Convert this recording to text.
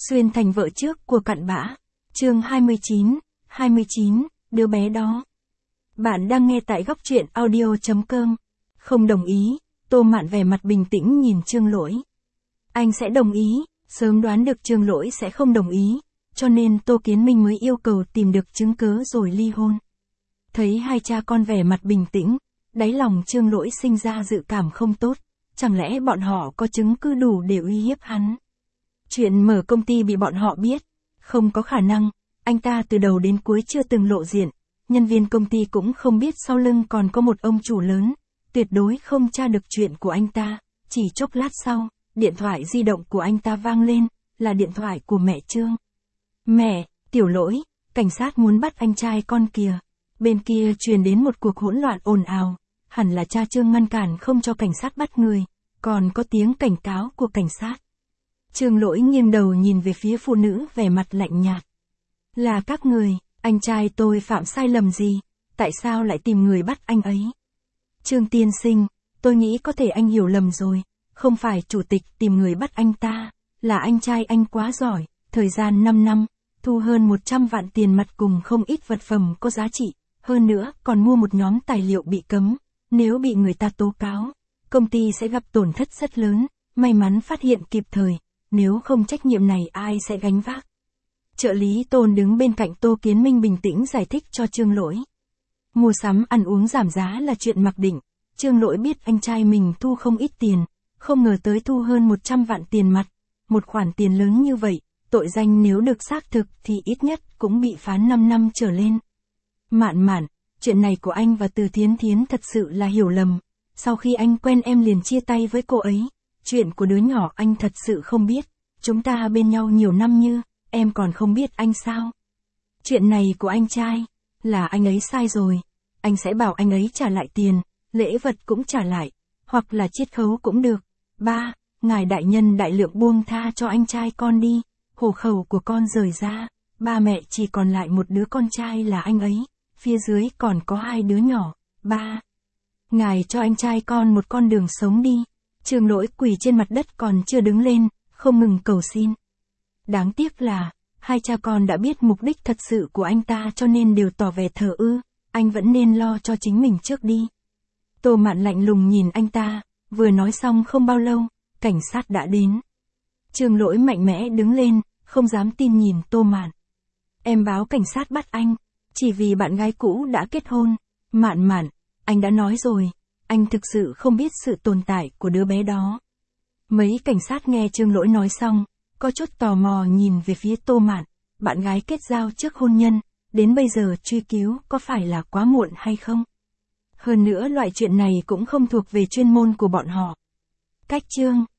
Xuyên thành vợ trước của cặn bã. Chương 29, đứa bé đó. Bạn đang nghe tại góc truyện audio.com. Không đồng ý, Tô Mạn vẻ mặt bình tĩnh nhìn Trương Lỗi. Anh sẽ đồng ý, sớm đoán được Trương Lỗi sẽ không đồng ý, cho nên Tô Kiến Minh mới yêu cầu tìm được chứng cớ rồi ly hôn. Thấy hai cha con vẻ mặt bình tĩnh, đáy lòng Trương Lỗi sinh ra dự cảm không tốt, chẳng lẽ bọn họ có chứng cứ đủ để uy hiếp hắn. Chuyện mở công ty bị bọn họ biết, không có khả năng, anh ta từ đầu đến cuối chưa từng lộ diện, nhân viên công ty cũng không biết sau lưng còn có một ông chủ lớn, tuyệt đối không tra được chuyện của anh ta. Chỉ chốc lát sau, điện thoại di động của anh ta vang lên, là điện thoại của mẹ Trương. Mẹ, Tiểu Lỗi, cảnh sát muốn bắt anh trai con kìa. Bên kia truyền đến một cuộc hỗn loạn ồn ào, hẳn là cha Trương ngăn cản không cho cảnh sát bắt người, còn có tiếng cảnh cáo của cảnh sát. Trương Lỗi nghiêng đầu nhìn về phía phụ nữ vẻ mặt lạnh nhạt. Là các người, anh trai tôi phạm sai lầm gì, tại sao lại tìm người bắt anh ấy? Trương tiên sinh, tôi nghĩ có thể anh hiểu lầm rồi, không phải chủ tịch tìm người bắt anh ta, là anh trai anh quá giỏi, thời gian 5 năm, thu hơn 100 vạn tiền mặt cùng không ít vật phẩm có giá trị, hơn nữa còn mua một nhóm tài liệu bị cấm, nếu bị người ta tố cáo, công ty sẽ gặp tổn thất rất lớn, may mắn phát hiện kịp thời. Nếu không trách nhiệm này ai sẽ gánh vác? Trợ lý Tôn đứng bên cạnh Tô Kiến Minh bình tĩnh giải thích cho Trương Lỗi. Mua sắm ăn uống giảm giá là chuyện mặc định, Trương Lỗi biết anh trai mình thu không ít tiền, không ngờ tới thu hơn 100 vạn tiền mặt, một khoản tiền lớn như vậy, tội danh nếu được xác thực thì ít nhất cũng bị phán 5 năm trở lên. Mạn, chuyện này của anh và Từ Thiến Thiến thật sự là hiểu lầm, sau khi anh quen em liền chia tay với cô ấy. Chuyện của đứa nhỏ anh thật sự không biết, chúng ta bên nhau nhiều năm như, em còn không biết anh sao? Chuyện này của anh trai, là anh ấy sai rồi, anh sẽ bảo anh ấy trả lại tiền, lễ vật cũng trả lại, hoặc là chiết khấu cũng được. Ba, ngài đại nhân đại lượng buông tha cho anh trai con đi, hộ khẩu của con rời ra, ba mẹ chỉ còn lại một đứa con trai là anh ấy, phía dưới còn có 2 đứa nhỏ. Ba, ngài cho anh trai con một con đường sống đi. Trương Lỗi quỳ trên mặt đất còn chưa đứng lên, không ngừng cầu xin. Đáng tiếc là, hai cha con đã biết mục đích thật sự của anh ta cho nên đều tỏ vẻ thờ ơ, anh vẫn nên lo cho chính mình trước đi. Tô Mạn lạnh lùng nhìn anh ta, vừa nói xong không bao lâu, cảnh sát đã đến. Trương Lỗi mạnh mẽ đứng lên, không dám tin nhìn Tô Mạn. Em báo cảnh sát bắt anh, chỉ vì bạn gái cũ đã kết hôn. Mạn, anh đã nói rồi. Anh thực sự không biết sự tồn tại của đứa bé đó. Mấy cảnh sát nghe Trương Lỗi nói xong, có chút tò mò nhìn về phía Tô Mạn, bạn gái kết giao trước hôn nhân, đến bây giờ truy cứu có phải là quá muộn hay không? Hơn nữa loại chuyện này cũng không thuộc về chuyên môn của bọn họ. Cách chương